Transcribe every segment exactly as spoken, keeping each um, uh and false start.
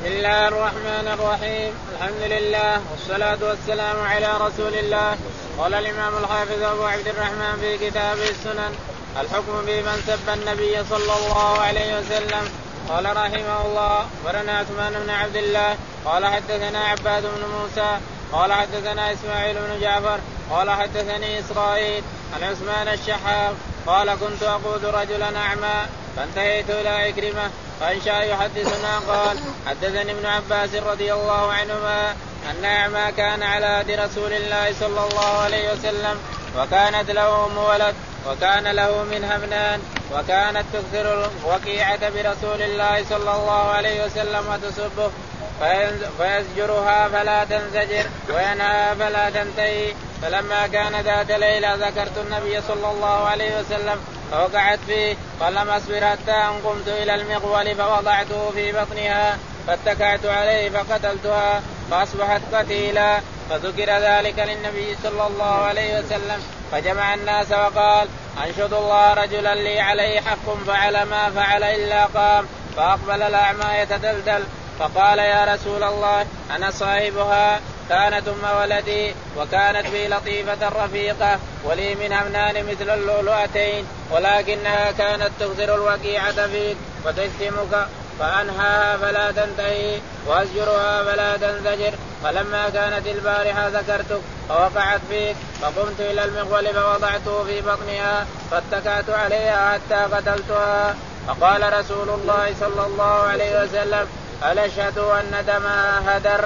الله الرحمن الرحيم. الحمد لله والصلاة والسلام على رسول الله. قال الإمام الحافظ أبو عبد الرحمن في كتابه السنن الحكم بمن سب النبي صلى الله عليه وسلم. قال رحمه الله أخبرنا عثمان بن عبد الله قال حدثنا عباد بن موسى قال حدثنا إسماعيل بن جعفر قال حدثني إسرائيل عن عثمان الشحاب قال كنت أقود رجلا أعمى فانتهيت إلى عكرمة فأنشأ يحدثنا قال حدثني ابن عباس رضي الله عنهما أن أعمى كان على يد رسول الله صلى الله عليه وسلم وكانت له أم ولد وكان له منها ابنان وكانت تكثر الوقيعة برسول الله صلى الله عليه وسلم وتسبه فيزجرها فلا تنزجر وينهى فلا تنتهي. فلما كان ذات ليلة ذكرت النبي صلى الله عليه وسلم فوقعت فيه فلم أصبر حتى أن قمت إلى المغول فوضعته في بطنها فاتكعت عليه فقتلتها فأصبحت قتيلا. فذكر ذلك للنبي صلى الله عليه وسلم فجمع الناس وقال أنشد الله رجلا لي عليه حق فعل ما فعل إلا قام فأقبل الأعمى يتدلدل فقال يا رسول الله أنا صاحبها كانت أم ولدي وكانت بي لطيفة رفيقة ولي من أبنان مثل اللؤلؤتين ولكنها كانت تغزر الوقيعة فيك وتشتمك فأنهاها فلا تنتهي وأزجرها فلا تنزجر. فلما كانت البارحة ذكرتك فوقعت فيك فقمت إلى المغول فوضعته في بطنها فاتكأت عليها حتى قتلتها. فقال رسول الله صلى الله عليه وسلم ألا أشهد أن دمها هدر.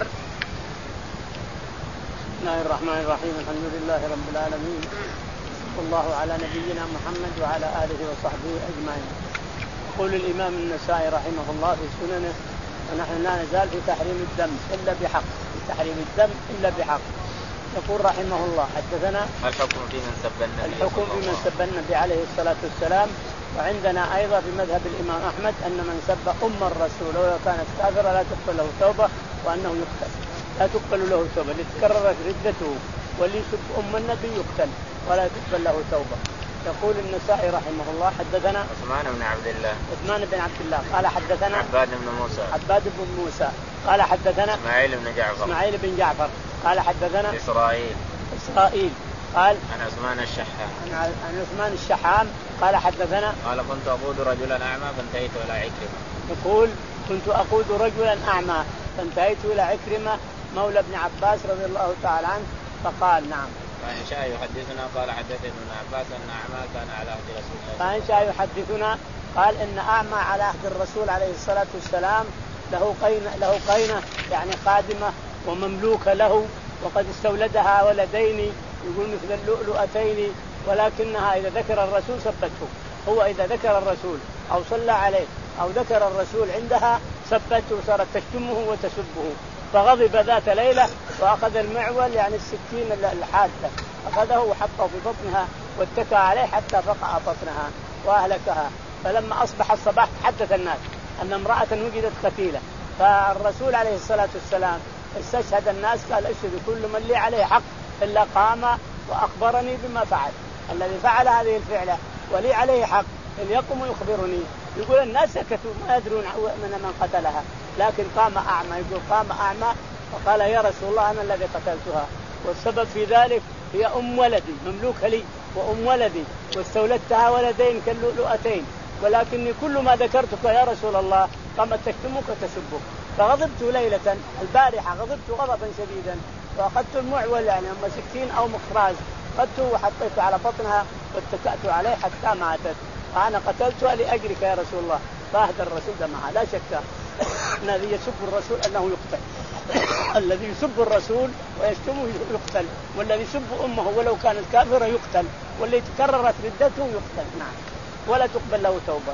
بسم الله الرحمن الرحيم. الحمد لله رب العالمين صلى الله على نبينا محمد وعلى آله وصحبه أجمعين. يقول الإمام النسائي رحمه الله في سننه ونحن لا نزال في تحريم الدم إلا بحق في تحريم الدم إلا بحق. يقول رحمه الله حدثنا الحكم في من سب النبي الحكم في من سب النبي عليه الصلاة والسلام. وعندنا أيضا في مذهب الإمام أحمد أن من سب أم الرسول ولو كانت كافرة لا تقبل له توبة وأنه يقتل لا تقبل له توبة لتكررت ردته واللي يسب أم النبي يقتل ولا تقبل له توبة. يقول النسائي رحمه الله حدثنا عثمان بن عبد الله عثمان بن عبد الله قال حدثنا عباد بن موسى عباد بن موسى قال حدثنا إسماعيل بن جعفر إسماعيل بن جعفر قال حدثنا إسرائيل إسرائيل قال عن عثمان الشحام عن عثمان الشحام قال حدثنا قال كنت أقود رجلا أعمى فانتهيت إلى عكرمة. يقول كنت أقود رجلا أعمى فانتهيت إلى عكرمة مولى ابن عباس رضي الله تعالى عنه فقال نعم. فإنشاء يحدثنا قال حدثنا ابن عباس أن أعمى كان على عهد رسول الله. فإنشاء يحدثنا قال إن أعمى على عهد الرسول عليه الصلاة والسلام له قينة له قينة يعني خادمة ومملوكة له وقد استولدها ولدين يقول مثل اللؤلؤتين ولكنها إذا ذكر الرسول سبته. هو إذا ذكر الرسول أو صلى عليه أو ذكر الرسول عندها سبته وصارت تشتمه وتسبه. فغضب ذات ليلة وأخذ المعول يعني السكين الحادة أخذه وحطه في بطنها واتكى عليه حتى فقع بطنها وأهلكها. فلما أصبح الصباح تحدث الناس أن امرأة وجدت قتيلة فالرسول عليه الصلاة والسلام استشهد الناس قال اشهدوا كل من لي عليه حق إلا قام وأخبرني بما فعل. الذي فعل هذه الفعلة ولي عليه حق يقوم يخبرني. يقول الناس سكتوا ما يدرون من من قتلها لكن قام أعمى يقول قام أعمى وقال يا رسول الله أنا الذي قتلتها والسبب في ذلك هي أم ولدي مملوكة لي وأم ولدي واستولدتها ولدين كاللؤلؤتين ولكني كل ما ذكرتك يا رسول الله قامت تشتمك وتسبك. فغضبت ليلة البارحة غضبت غضبا شديدا وأخذت المعول يعني أما سكين أو مخراج أخذته وحطيته على بطنها واتكأت عليه حتى ماتت. أنا قتلتها لأجلك يا رسول الله فأهدى الرسول دمها. لا شك الذي يسب الرسول أنه يقتل الذي يسب الرسول ويشتمه يقتل والذي يسب أمه ولو كانت كافرة يقتل والذي تكررت ردته يقتل. نعم ولا تقبل له توبة.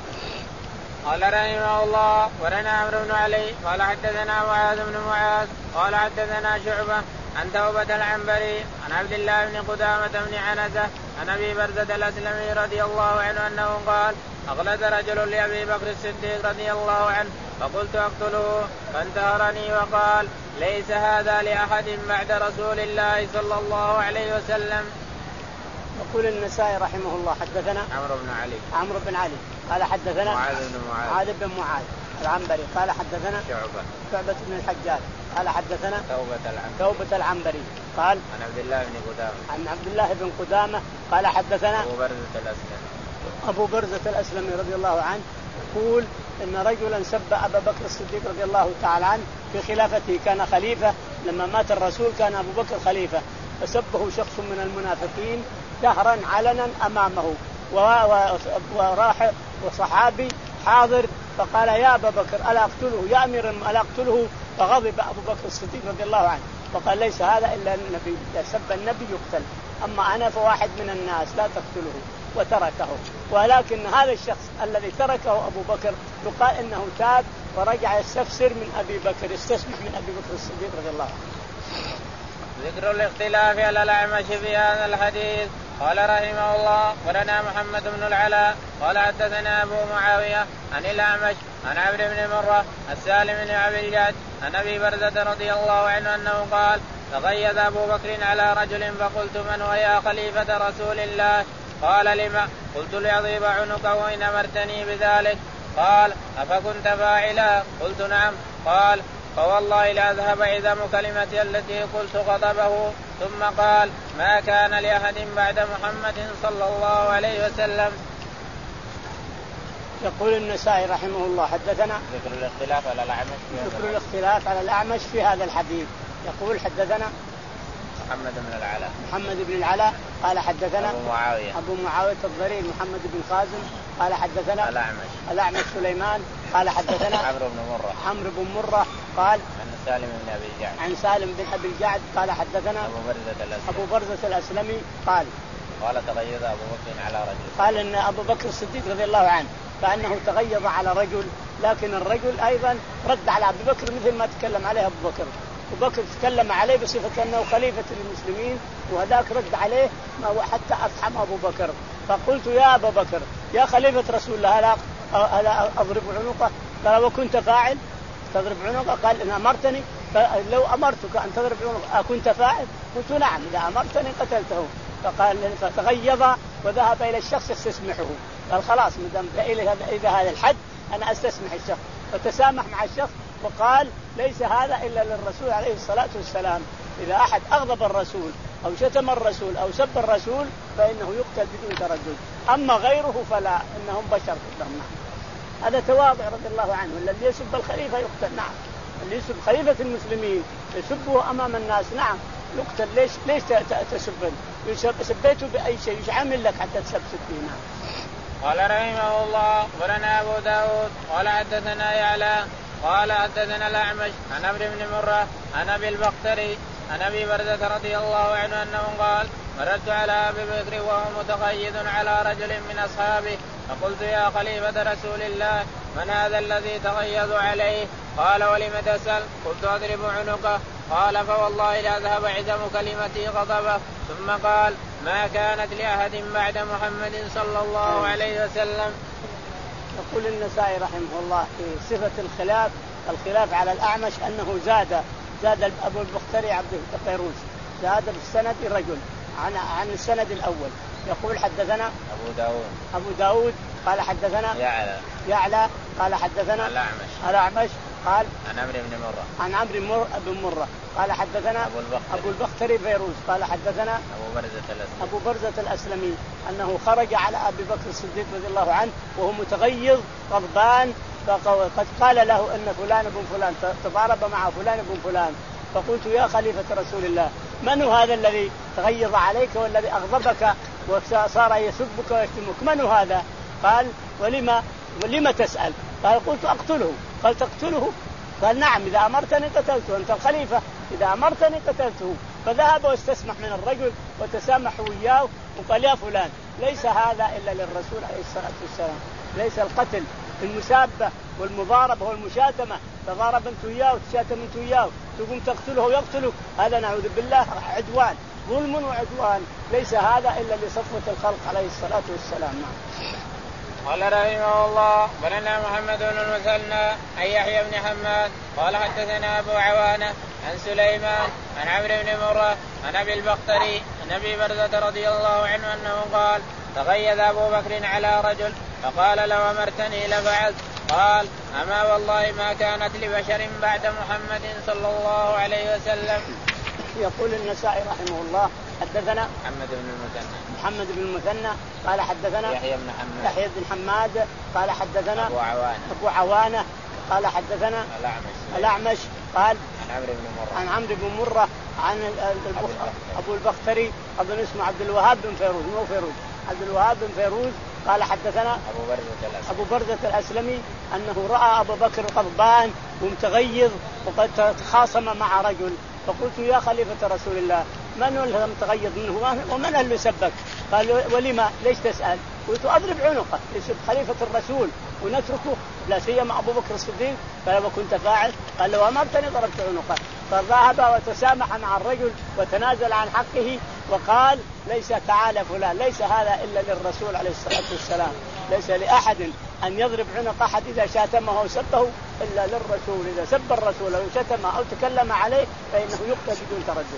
قال رحمه الله ورنا عمرو بن علي قال حدثنا معاذ بن معاذ قال حدثنا شعبة عن توبة العنبري عن عبد الله بن قدامة بن عنزة عن أبي برزة الأسلمي رضي الله عنه أنه قال أغلد رجل لأبي بكر الصديق رضي الله عنه فقلت أقتله فانتهرني وقال ليس هذا لأحد بعد رسول الله صلى الله عليه وسلم. يقول النسائي رحمه الله حدثنا عمرو بن علي عمرو بن علي قال حدثنا معاذ بن معاذ معاذ بن معاذ العنبري قال حدثنا شعبة شعبة بن الحجاج قال حدثنا توبة العنبري توبة العنبري قال عن عبد الله بن قدامة عن عبد الله بن قدامة قال حدثنا أبو برزة الأسلمي أبو برزة الأسلمي رضي الله عنه يقول إن رجلا سب أبا بكر الصديق رضي الله تعالى عنه في خلافته، كان خليفة لما مات الرسول كان أبو بكر خليفة، فسبه شخص من المنافقين جهرا علنا أمامه، وراح وصحابي حاضر فقال يا أبا بكر ألا أقتله يا أمير ألا أقتله، فغضب أبو بكر الصديق رضي الله عنه وقال ليس هذا إلا النبي، إذا سب النبي يقتل، أما أنا فواحد من الناس لا تقتله، وتركه. ولكن هذا الشخص الذي تركه أبو بكر يقال إنه تاب ورجع يستفسر من أبي بكر، يستسمح من أبي بكر الصديق رضي الله عنه. ذكر الاختلاف على الأعمش في هذا الحديث. قال رحمه الله ولنا محمد بن العلاء قال حدثنا أبو معاوية عن الأعمش عن عمرو بن مرة السالم بن أبي الجعد عن أبي برزة رضي الله عنه أنه قال تغيظ أبو بكر على رجل فقلت من هو يا خليفة رسول الله؟ قال لما؟ قلت ليضرب عنقه وإن أمرتني بذلك. قال أفكنت فاعلا؟ قلت نعم. قال فوالله لأذهب عظم كلمتي التي قلت غضبه. ثم قال ما كان لأحد بعد محمد صلى الله عليه وسلم. يقول النسائي رحمه الله حدثنا ذكر الاختلاف على الأعمش ذكر الاختلاف على الأعمش في هذا الحديث. يقول حدثنا محمد بن العلاء محمد بن العلاء قال حدثنا أبو معاوية أبو معاوية الضرير محمد بن خازم قال حدثنا الأعمش الأعمش سليمان قال حدثنا عمرو بن مرة عمرو بن مرة قال عن سالم بن أبي الجعد عن سالم بن أبي الجعد قال حدثنا أبو برزة الأسلمي أبو برزة الأسلمي قال قال تغيظ أبو بكر على رجل. قال إن أبو بكر الصديق رضي الله عنه فأنه تغيظ على رجل، لكن الرجل أيضا رد على أبو بكر مثل ما تكلم عليه أبو بكر. أبو بكر تكلم عليه بصفة أنه خليفة للمسلمين، وهذاك رد عليه ما هو حتى أفحم أبو بكر. فقلت يا أبا بكر يا خليفة رسول الله هلا هلا أضرب عنقه؟ قال وكنت فاعل تضرب عنقه؟ قال إن أمرتني لو أمرتك أن تضرب عنقه أكنت فاعل؟ قلت نعم إذا أمرتني قتلته. فقال فتغيظ وذهب إلى الشخص يستسمحه، قال خلاص مدام إذا هذا الحد أنا أستسمح الشخص، فتسامح مع الشخص وقال ليس هذا إلا للرسول عليه الصلاة والسلام، إذا أحد أغضب الرسول أو شتم الرسول أو سب الرسول فإنه يقتل بدون تردد، أما غيره فلا، إنهم بشر كلهم. هذا تواضع رضي الله عنه. الذي يسب الخليفة يقتل، نعم. اللي يسب خليفة المسلمين يسبه أمام الناس، نعم يقتل. ليش ليش تسبه؟ سبيته بأي شيء ايش عامل لك حتى تسب سبينا؟ قال رحمه الله ولنا أبو داود قال حدثنا يعلى قال حدثنا الأعمش عن عمرو بن مرة عن أبي البختري عن أبي برزة رضي الله عنه أنه قال مررت على أبي بكر وهو متقيد على رجل من أصحابه فقلت يا خليفة رسول الله من هذا الذي تغيظ عليه؟ قال ولم تسأل؟ قلت أضرب عنقه. قال فوالله لأذهب عزم كلمتي غضبه. ثم قال ما كانت لأحد بعد محمد صلى الله عليه وسلم. يقول النسائي رحمه الله في صفة الخلاف الخلاف على الأعمش أنه زاد زاد أبو البختري عبد الفيروز زاد بالسند رجل عن عن السند الأول. يقول حدثنا أبو داود أبو داود قال حدثنا يعلى يعلى قال حدثنا الأعمش الأعمش قال عن عمرو بن مرة عن عمرو مر بن مرة قال حدثنا أبو البختري أبو البختري فيروز قال حدثنا أبو برزة الأسلمي أبو برزة الأسلمي أنه خرج على أبي بكر الصديق رضي الله عنه وهو متغيظ غضبان، فقد قال له أن فلان بن فلان تضارب مع فلان بن فلان. فقلت يا خليفة رسول الله من هو هذا الذي تغيظ عليك والذي أغضبك وصار يسبك ويشتمك؟ من هو هذا؟ قال ولما ولما تسأل؟ قال قلت أقتله. قال تقتله؟ قال نعم إذا أمرتني قتلته، أنت الخليفة إذا أمرتني قتلته. فذهب واستسمح من الرجل وتسامح وياه وقال يا فلان ليس هذا إلا للرسول عليه الصلاة والسلام، ليس القتل المسابة والمضاربة والمشاتمة، تضارب أنت وياه وتشاتم أنت وياه تقوم تقتله ويقتله، هذا نعوذ بالله عدوان ظلم وعدوان، ليس هذا إلا لصفوة الخلق عليه الصلاة والسلام. قال رحمه الله ولنا محمد بن المثنى عن يحيى بن حماد قال حدثنا أبو عوانة عن سليمان عن عمرو بن مرة عن أبي البختري عن أبي برزة رضي الله عنه أنه قال تغيظ أبو بكر على رجل فقال لو أمرتني لفعلت. قال أما والله ما كانت لبشر بعد محمد صلى الله عليه وسلم. يقول النسائي رحمه الله حدثنا محمد بن المثنى محمد بن المثنى قال حدثنا يحيى بن حماد يحيى بن حماد قال حدثنا أبو عوانة أبو عوانة قال حدثنا الأعمش الأعمش قال عن عمرو بن مرة عن عمرو بن مرة عن البخ... أبو البختري أظن اسمه عبد الوهاب بن فيروز مو فيروز عبد الوهاب بن فيروز قال حدثنا أبو برزة الأسلمي أبو برزة الأسلمي أنه رأى أبو بكر غضبان ومتغيظ وقد تخاصم مع رجل فقلت يا خليفة رسول الله من هو اللي متغيظ منه ومن اللي سبك؟ قال ولما ليش تسأل؟ قلت أضرب عنقه يسب خليفة الرسول ونتركه لا سيما أبو بكر الصديق. قال وكنت فاعل؟ قال لو أمرتني ضربت عنقه. فذهب وتسامح مع الرجل وتنازل عن حقه وقال ليس تعالى فلان ليس هذا إلا للرسول عليه الصلاة والسلام ليس لأحد أن يضرب عنق أحد إذا شاتمه أو سبه إلا للرسول. إذا سب الرسول أو شتمه أو تكلم عليه فإنه يقتل بدون تردد.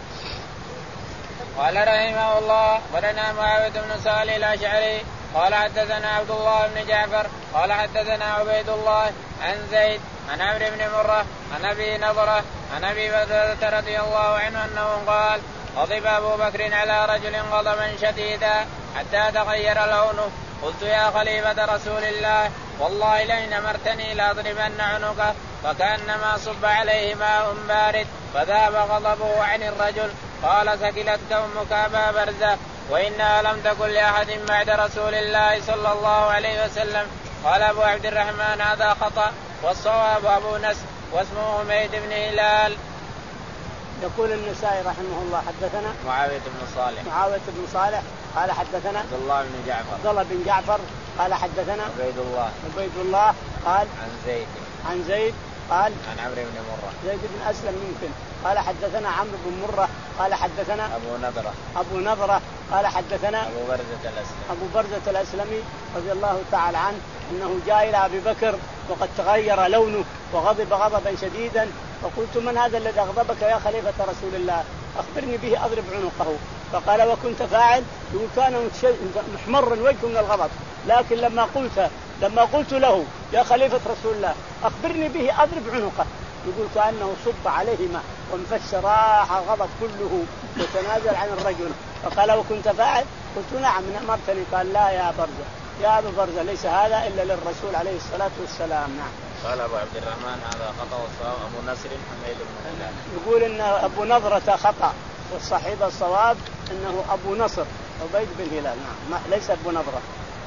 قال رحمه الله ولنا معاوية بن صالح الأشعري قال حدثنا عبد الله بن جعفر قال حدثنا عبيد الله عن زيد عن عمرو بن مرة عن أبي نضرة عن أبي بكر رضي الله عنه أنه قال غضب أبو بكر على رجل غضبا شديدا حتى تغير لونه. قلت يا خليفة رسول الله والله لئن أمرتني لأضربن عنقه فكأنما صب عليه ماء بارد فذهب غضبه عن الرجل. قال سكلتك أمك أبا برزة وإنها لم تكن لأحد بعد رسول الله صلى الله عليه وسلم. قال أبو عبد الرحمن هذا خطأ والصواب أبو نسر واسمه حميد بن هلال. يقول النسائي رحمه الله حدثنا معاوية بن صالح معاوية بن صالح قال حدثنا عبد الله بن جعفر عبد الله بن جعفر قال حدثنا عبيد الله عبيد الله قال عن زيد عن زيد قال عن عمرو بن مرة زيد بن أسلم يمكن قال حدثنا عمرو بن مرة قال حدثنا أبو نضرة أبو نضرة قال حدثنا أبو برزة الأسلمي أبو برزة الأسلمي رضي الله تعالى عنه أنه جاء إلى أبي بكر وقد تغير لونه وغضب غضبا شديدا فقلت من هذا الذي أغضبك يا خليفة رسول الله أخبرني به أضرب عنقه. فقال وكنت فاعل؟ يقول كان محمر وجهه من الغضب لكن لما قلت لما قلت له يا خليفة رسول الله أخبرني به أضرب عنقه يقول كأنه صب عليه ماء وانفش راح الغضب كله وتنازل عن الرجل. فقال وكنت فاعل؟ قلت نعم أمرتني. قال لا يا برزة يا أبو برزة ليس هذا إلا للرسول عليه الصلاة والسلام. نعم. قال أبو عبد الرحمن هذا خطأ والصواب أبو نصر حميد بن هلال. يقول إن أبو نضرة خطأ والصحيح الصواب إنه أبو نصر عبيد بن هلال. نعم ليس أبو نضرة.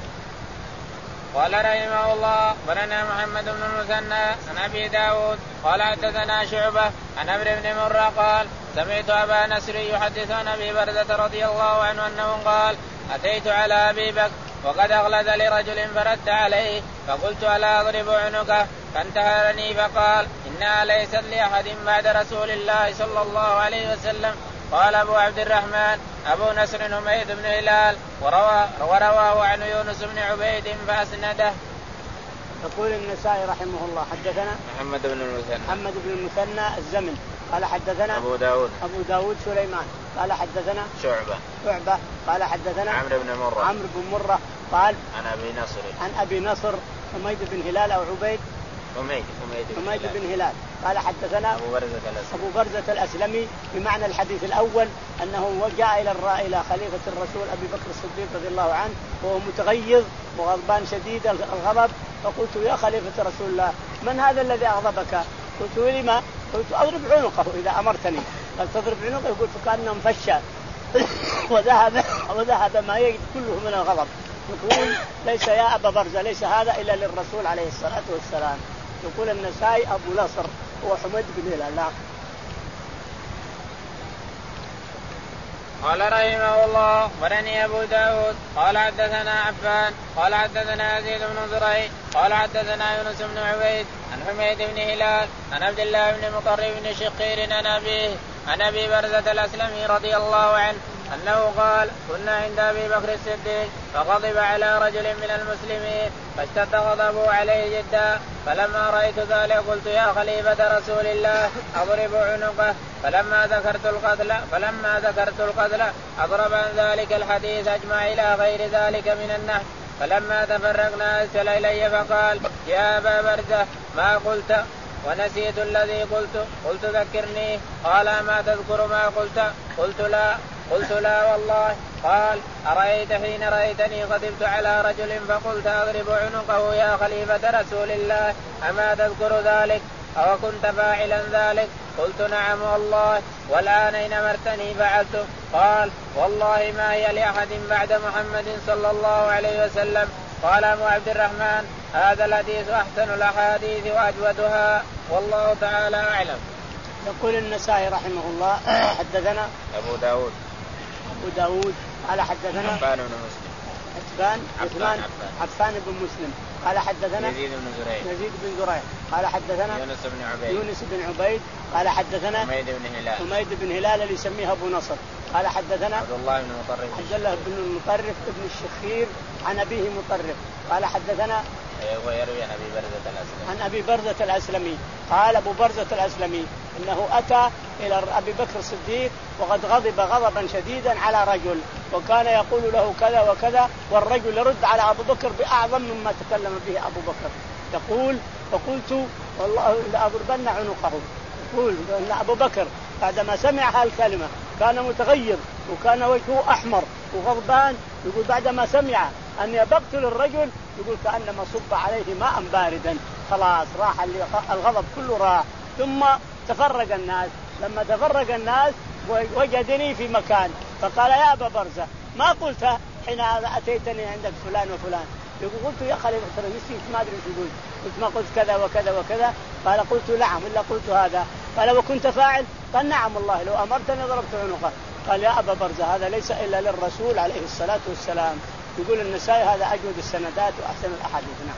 قال رحمه الله ولنا محمد بن المثنى عن أبي داود قال حدثنا شعبة عن عمرو بن مرة قال سمعت أبا نصر يحدث عن أبي برزة رضي الله عنه أنه قال أتيت على أبي بكر وقد أغلظ لرجل فرد عليه فقلت ألا أضرب عنقه فانتهرني فقال إنها ليست لأحد بعد رسول الله صلى الله عليه وسلم. قال أبو عبد الرحمن أبو نصر حميد بن هلال ورواه عن يونس بن عبيد فأسنده. يقول النسائي رحمه الله حدثنا محمد بن المثنى محمد بن المثنى الزمن قال حدثنا أبو داود أبو داود سليمان قال حدثنا شعبة شعبة قال حدثنا عمرو بن مرة عمرو بن مرة قال عن أبي نصر عن أبي نصر حميد بن هلال أو عبيد حميد حميد بن هلال قال حدثنا أبو برزة الأسلمي أبو برزة الأسلمي بمعنى الحديث الأول أنه جاء إلى إلى خليفة الرسول أبي بكر الصديق رضي الله عنه وهو متغيظ وغضبان شديد الغضب فقلت يا خليفة رسول الله من هذا الذي أغضبك؟ قلت لما؟ قلت أضرب عنقه إذا أمرتني. قال تضرب عنقه؟ قلت كأنه انفش وذهب وذهب ما يجد كله من الغضب. يقول ليس يا أبا برزة ليس هذا إلا للرسول عليه الصلاة والسلام. يقول النسائي أبو نصر هو حميد بن هلال. لا. قال رحمه الله ولني أبو داود قال حدثنا عفان قال حدثنا يزيد بن زريع قال حدثنا يونس بن عبيد عن حميد بن هلال عن عبد الله بن مطرب بن شقير عن أبيه عن أبي برزة الأسلمي رضي الله عنه أنه قال كنا عند أبي بكر الصديق فغضب على رجل من المسلمين فاشتد غضبه عليه جدا فلما رأيت ذلك قلت يا خليفة رسول الله أضرب عنقه فلما ذكرت القتل فلما ذكرت القتل أضرب عن ذلك الحديث أجمع إلى غير ذلك من النهي فلما تفرقنا أرسل إلي فقال يا أبا برزة ما قلت ونسيت الذي قلت قلت ذكرني. قال ما تذكر ما قلت؟ قلت لا قلت لا والله. قال أرأيت حين رأيتني غضبت على رجل فقلت أضرب عنقه يا خليفة رسول الله أما تذكر ذلك أو كنت فاعلا ذلك؟ قلت نعم والله. والآن إن أمرتني فعلته. قال والله ما هي لأحد بعد محمد صلى الله عليه وسلم. قال أبو عبد الرحمن هذا الحديث أحسن الأحاديث وأجودها والله تعالى أعلم. يقول النسائي رحمه الله حدثنا أبو داود أبو داود قال حدثنا عفان بن مسلم عفان عفان عفان بن مسلم قال حدثنا يزيد بن زريع يزيد بن زريع قال حدثنا يونس بن عبيد يونس بن عبيد قال حدثنا حميد بن هلال حميد بن هلال اللي يسميه أبو نصر قال حدثنا عبد الله بن مطرف عبد الله بن المطرف ابن الشخير عن أبيه مطرف قال حدثنا ويروي عن أبي برزة الأسلمي عن أبي برزة الأسلمي قال أبو برزة الأسلمي إنه أتى إلى أبي بكر الصديق وقد غضب غضبا شديدا على رجل وكان يقول له كذا وكذا والرجل يرد على أبو بكر بأعظم مما تكلم به أبو بكر. يقول فقلت والله لأضربن عنقه. يقول أن أبو بكر بعدما سمع هالكلمة كان متغير وكان وجهه أحمر وغضبان. يقول بعدما سمع أن يقتل الرجل يقول كأنما صب عليه ماء باردا خلاص راح الغضب كله راح. ثم تفرق الناس. لما تفرق الناس وجدني في مكان فقال يا أبا برزة ما قلت حين أتيتني عندك فلان وفلان؟ يقول قلت يا خليل ما أدري شو قلت قلت ما قلت كذا وكذا وكذا. قال قلت نعم إلا قلت هذا. قال وكنت فاعل؟ قال نعم والله لو أمرتني ضربت عنقه. قال يا أبا برزة هذا ليس إلا للرسول عليه الصلاة والسلام. يقول النسائي هذا أجود السندات وأحسن الأحاديث. نعم.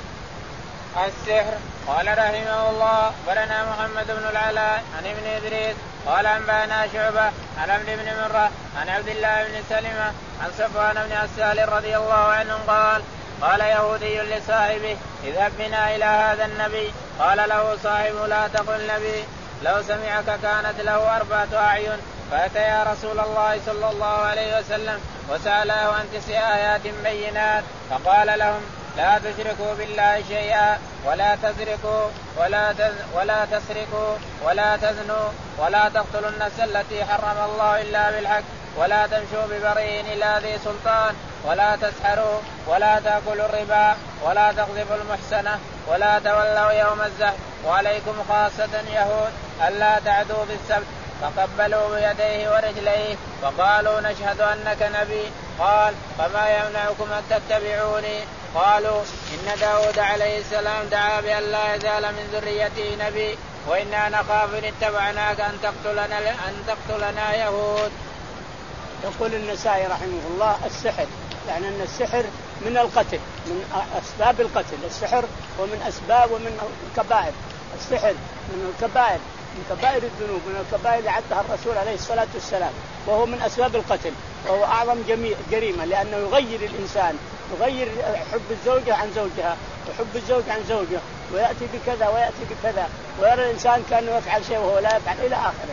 السحر. قال رحمه الله برنا محمد بن العلاء عن ابن إدريس قال أنبأنا شعبة عن عبد بن مرة عن عبد الله بن سلمة عن صفوان بن عسال رضي الله عنه قال قال يهودي لصاحبه اذهب بنا إلى هذا النبي. قال له صاحبه لا تقل نبي لو سمعك كانت له أربعة أعين. فأتى يا رسول الله صلى الله عليه وسلم وسأله عن تسع آيات بينات فقال لهم لا تشركوا بالله شيئا ولا تسرقوا ولا تز ولا تسرقوا ولا تزنوا ولا تقتلوا النفس التي حرم الله إلا بالحق ولا تمشوا ببريء إلى ذي سلطان ولا تسحروا ولا تأكلوا الربا ولا تقذفوا المحسنة ولا تولوا يوم الزحف وعليكم خاصة يهود ألا تعدوا بالسبت. فقبلوا بيديه ورجليه وقالوا نشهد أنك نبي. قال فما يمنعكم أن تتبعوني؟ قالوا إن داود عليه السلام دعا بأن لا يزال من ذريته نبي وإنا نخاف إن اتبعناك أن تقتلنا, أن تقتلنا يهود. يقول النسائي رحمه الله السحر يعني أن السحر من القتل من أسباب القتل. السحر ومن أسباب ومن الكبائر. السحر من الكبائر من كبائر الذنوب من الكبائر اللي عدها الرسول عليه الصلاة والسلام وهو من أسباب القتل وهو أعظم جريمة لأنه يغير الإنسان يغير حب الزوجة عن زوجها وحب الزوج عن زوجه ويأتي بكذا ويأتي بكذا ويرى الإنسان كأنه يفعل شيء وهو لا يفعل إلى آخره.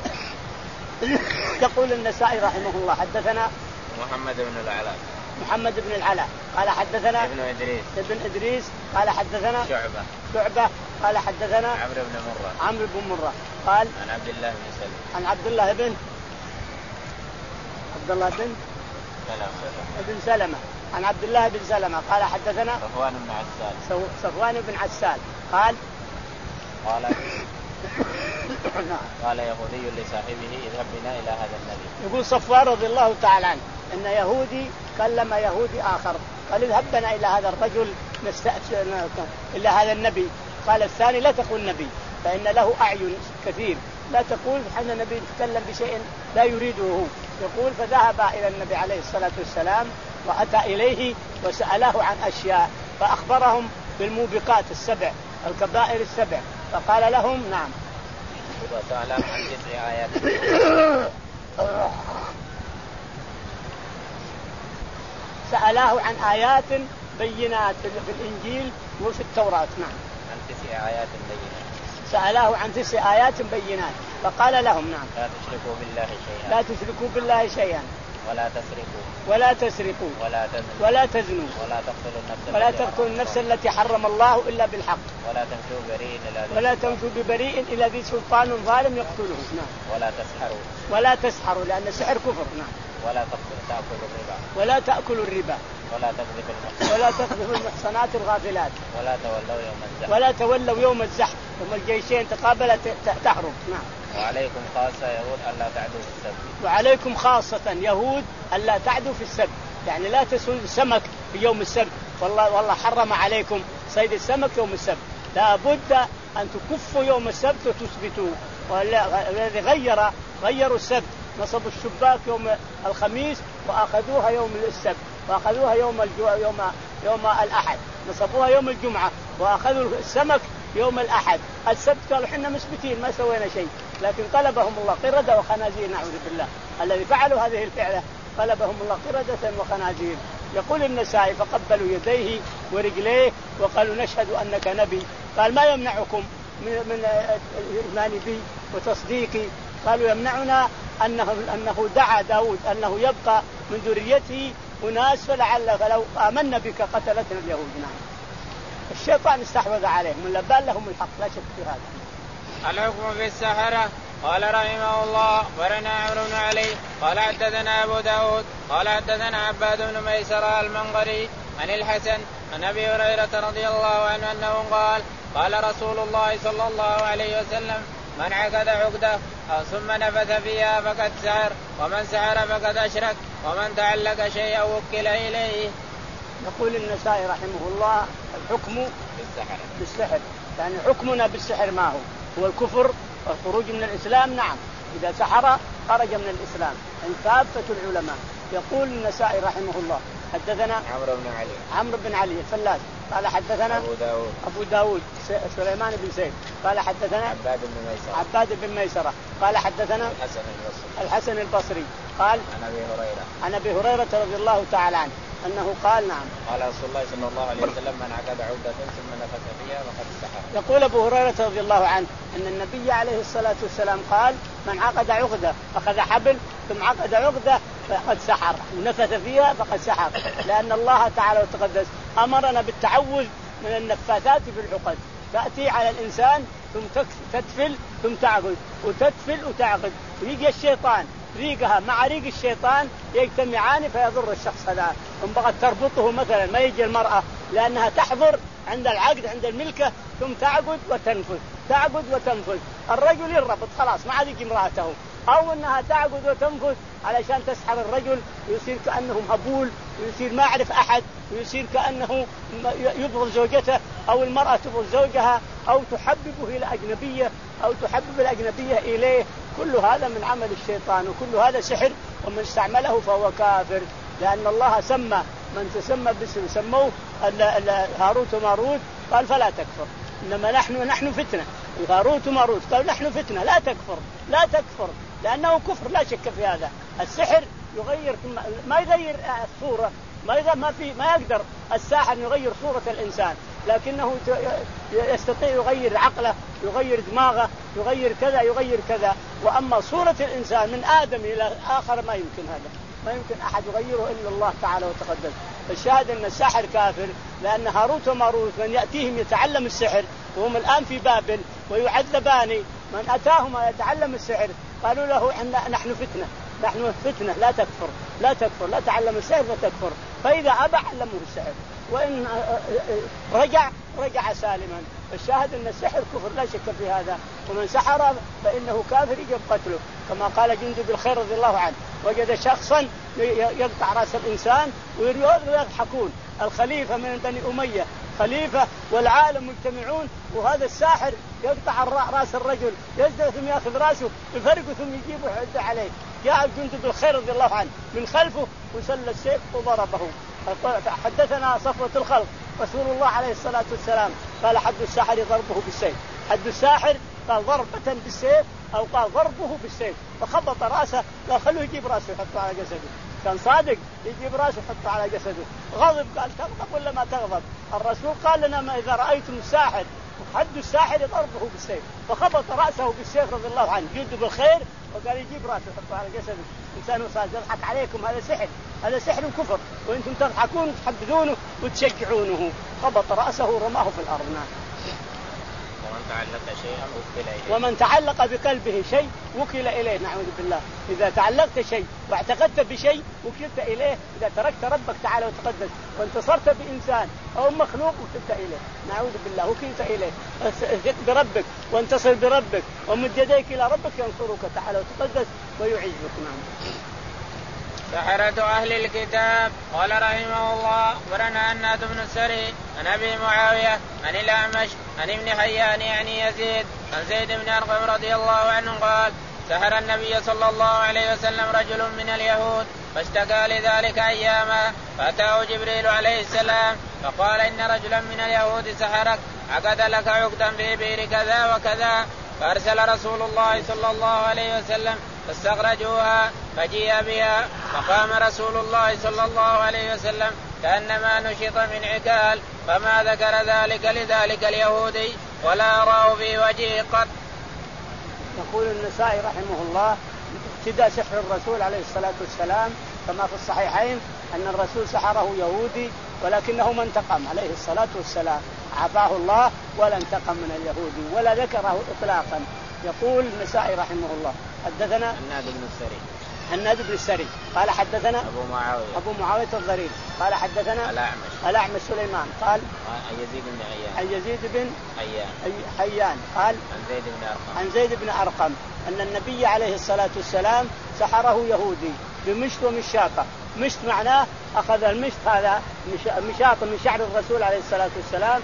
يقول النسائي رحمه الله حدثنا محمد بن العلاء محمد بن العلاء قال حدثنا ابن إدريس ابن إدريس قال حدثنا شعبة شعبة قال حدثنا عمرو بن مرة عمرو بن مرة قال عن عبد الله بن سلمة عن عبد الله بن عبد الله بن سلمة ابن سلمة عن عبد الله بن سلمة قال حدثنا صفوان بن عسال صفوان بن عسال قال قال قال يهودي لصاحبه اذهب بنا إلى هذا النبي. يقول صفوان رضي الله تعالى عنه إن يهودي كلم يهودي آخر قال اذهب بنا إلى هذا الرجل نستأثر إلى هذا النبي. قال الثاني لا تقول نبي فإن له أعين كثير لا تقول حين النبي يتكلم بشيء لا يريده هو. يقول فذهب إلى النبي عليه الصلاة والسلام وأتى إليه وسأله عن أشياء فأخبرهم بالموبقات السبع الكبائر السبع فقال لهم نعم وسأله عن تسع آيات سأله عن آيات بينات في الإنجيل وفي التوراة. نعم عن تسع آيات بينات سأله عن تسع آيات بينات فقال لهم نعم لا تشركوا بالله شيئا لا تشركوا بالله شيئا ولا تسرقوا ولا تسرقوا ولا تزنوا ولا تزنوا ولا تقتلوا النفس ولا تقتلوا النفس التي حرم الله إلا بالحق ولا تمشوا بريء إلى ولا تمشوا ببريء إلى ذي سلطان ظالم يقتله. نعم. ولا تسحروا ولا تسحروا لأن السحر كفر. نعم. ولا تأكلوا الربا ولا تأكلوا الربا ولا تقذفوا المحصنات ولا تقذفوا المحصنات الغافلات ولا تولوا يوم الزحف ولا تولوا يوم الزحف ثم الجيشين تقابل تحرم. نعم. وعليكم خاصة يهود ألا تعدوا في السبت وعليكم خاصة يهود ألا تعدوا في السبت يعني لا تسووا السمك في يوم السبت. والله والله حرم عليكم صيد السمك يوم السبت لا بد أن تكفوا يوم السبت وتثبتوا. والذي غير غيروا السبت نصبوا الشباك يوم الخميس وأخذوها يوم السبت وأخذوها يوم الجو... يوم يوم الأحد نصبوها يوم الجمعة وأخذوا السمك يوم الأحد. السبت قالوا حنا مثبتين ما سوينا شيء لكن قلبهم الله قردة وخنازير نعوذ بالله. الذي فعلوا هذه الفعلة قلبهم الله قردة وخنازير. يقول النسائي فقبلوا يديه ورجليه وقالوا نشهد أنك نبي. قال ما يمنعكم من, من الإيمان بي وتصديقي؟ قالوا يمنعنا أنه, أنه دعا داود أنه يبقى من ذريته أناس فلعل فلو آمنا بك قتلتنا اليهود. نعم. الشيطان استحوذ عليهم من لبال لهم الحق لا شك في هذا. الحكم في السحرة. قال رحمه الله ورنا عمرو بن علي قال حدثنا أبو داود قال حدثنا عباد بن ميسرة المنقري عن الحسن عن أبي هريرة رضي الله عنه أنه قال قال رسول الله صلى الله عليه وسلم من عقد عقدة ثم نفث فيها فقد سحر ومن سحر فقد أشرك ومن تعلق شيئا وكل إليه. يقول النسائي رحمه الله الحكم بالسحر بالسحر يعني حكمنا بالسحر ما هو؟ هو الكفر والخروج من الإسلام. نعم. إذا سحر خرج من الإسلام عند كافة العلماء. يقول النسائي رحمه الله حدثنا عمرو بن علي عمرو بن علي الفلاس قال حدثنا أبو داود أبو داود سليمان بن زيد قال حدثنا عباد بن ميسرة عباد بن ميسرة قال حدثنا الحسن البصري الحسن البصري قال عن أبي هريرة عن أبي هريرة رضي الله تعالى عنه أنه قال نعم قال رسول الله صلى الله عليه وسلم من عقد عقدة ثم نفث فيها فقد سحر. يقول أبو هريرة رضي الله عنه أن النبي عليه الصلاة والسلام قال من عقد عقدة أخذ حبل ثم عقد عقدة فقد سحر ونفث فيها فقد سحر. لأن الله تعالى وتقدس أمرنا بالتعوذ من النفاثات في العقد. تأتي على الإنسان ثم تدفل ثم تعقد وتدفل وتعقد ويجي الشيطان ريقها مع ريق الشيطان يجتمعان فيضر الشخص هذا. ثم بغت تربطه مثلا ما يجي المرأة لأنها تحضر عند العقد عند الملكة ثم تعقد وتنفذ تعقد وتنفذ. الرجل يربط خلاص ما عاد يجي امرأته أو أنها تعقد وتنفذ علشان تسحر الرجل ويصير كأنه هبول ويصير ما يعرف أحد ويصير كأنه يبغض زوجته أو المرأة تبغض زوجها أو تحببه إلى أجنبية أو تحبب الأجنبية إليه. كل هذا من عمل الشيطان وكل هذا سحر ومن استعمله فهو كافر. لأن الله سمى من تسمى باسم سموه هاروت وماروت قال فلا تكفر إنما نحن نحن فتنة. هاروت وماروت قال نحن فتنة لا تكفر لا تكفر لأنه كفر لا شك في هذا. السحر يغير ما يغير الصورة ما ما في ما يقدر الساحر يغير صورة الإنسان لكنه يستطيع يغير عقله يغير دماغه يغير كذا يغير كذا. وأما صورة الإنسان من آدم إلى آخر ما يمكن هذا ما يمكن أحد يغيره إلا الله تعالى وتقدس. الشاهد أن الساحر كافر لأن هاروت وماروت من يأتيهم يتعلم السحر وهم الآن في بابل ويعذبان من أتاهم يتعلم السحر قالوا له نحن فتنة نحن فتنة لا تكفر لا تكفر لا تعلم السحر لا تكفر. فإذا أبى علمه السحر وإن رجع رجع سالما. الشاهد أن السحر كفر لا شك في هذا. ومن سحر فإنه كافر يجب قتله كما قال جندب الخير رضي الله عنه وجد شخصا يقطع رأس الإنسان ويضحكون الخليفة من بني أمية خليفة والعالم مجتمعون وهذا الساحر يقطع رأس الرجل يجد ثم يأخذ رأسه يفرقه ثم يجيبه ويعد عليه. جاء جندب الخير رضي الله عنه من خلفه وسل السيف وضربه. حدثنا صفوة الخلق رسول الله عليه الصلاة والسلام قال حد الساحر ضربه بالسيف. حد الساحر قال ضربة بالسيف أو قال ضربه بالسيف فخبط رأسه لا خلوه يجيب رأسه يحطه على جسده. كان صادق يجيب رأسه يحطه على جسده. غضب قال تغضب ولا ما تغضب؟ الرسول قال لنا ما إذا رأيتم الساحر حد الساحر ضربه بالسيف، فخبط رأسه بالسيف رضي الله عنه، جد بالخير، وقال يجيب رأسه يحطه على جسده. إنسان وصاد يضحك عليكم، هذا سحر، هذا سحر وكفر، وأنتم تضحكون وتحبذونه وتشجعونه. خبط رأسه ورماه في الأرض. ومن تعلق شيئا وكل إليه. ومن تعلق بقلبه شيء وكل إليه، نعوذ بالله. إذا تعلقت شيء واعتقدت بشيء وكلت إليه. إذا تركت ربك تعالى وتقدس وانتصرت بإنسان أو مخلوق وكلت إليه، نعوذ بالله، وكلت إليه. اثق بربك وانتصر بربك ومد يديك إلى ربك ينصرك تعالى وتقدس ويعزك. نعم. سحرة أهل الكتاب. قال رحمه الله أخبرنا هناد بن السري عن أبي معاوية عن الأعمش عن ابن حيان يعني يزيد عن زيد بن أرقم رضي الله عنه قال سحر النبي صلى الله عليه وسلم رجل من اليهود فاشتكى لذلك أياما، فأتاه جبريل عليه السلام فقال إن رجلا من اليهود سحرك، عقد لك عقدا في بئر كذا وكذا، فأرسل رسول الله صلى الله عليه وسلم فاستخرجوها فجيء بها، فقام رسول الله صلى الله عليه وسلم كأنما نشط من عكال، فما ذكر ذلك لذلك اليهودي ولا أراه في وجهه قط. يقول النسائي رحمه الله ابتدى سحر الرسول عليه الصلاة والسلام كما في الصحيحين أن الرسول سحره يهودي ولكنه ما انتقم عليه الصلاة والسلام، عافاه الله ولا انتقم من اليهودي ولا ذكره إطلاقا. يقول النسائي رحمه الله حدثنا هناد بن السري هناد بن السري قال حدثنا أبو معاوية أبو معاوية الضرير قال حدثنا الأعمش الأعمش سليمان قال عن يزيد بن حيان عن يزيد بن حيان حيان قال عن زيد بن أرقم عن زيد بن أرقم أن النبي عليه الصلاة والسلام سحره يهودي بمشط ومشاطة. مشط معناه أخذ المشط هذا مشاط من شعر الرسول عليه الصلاة والسلام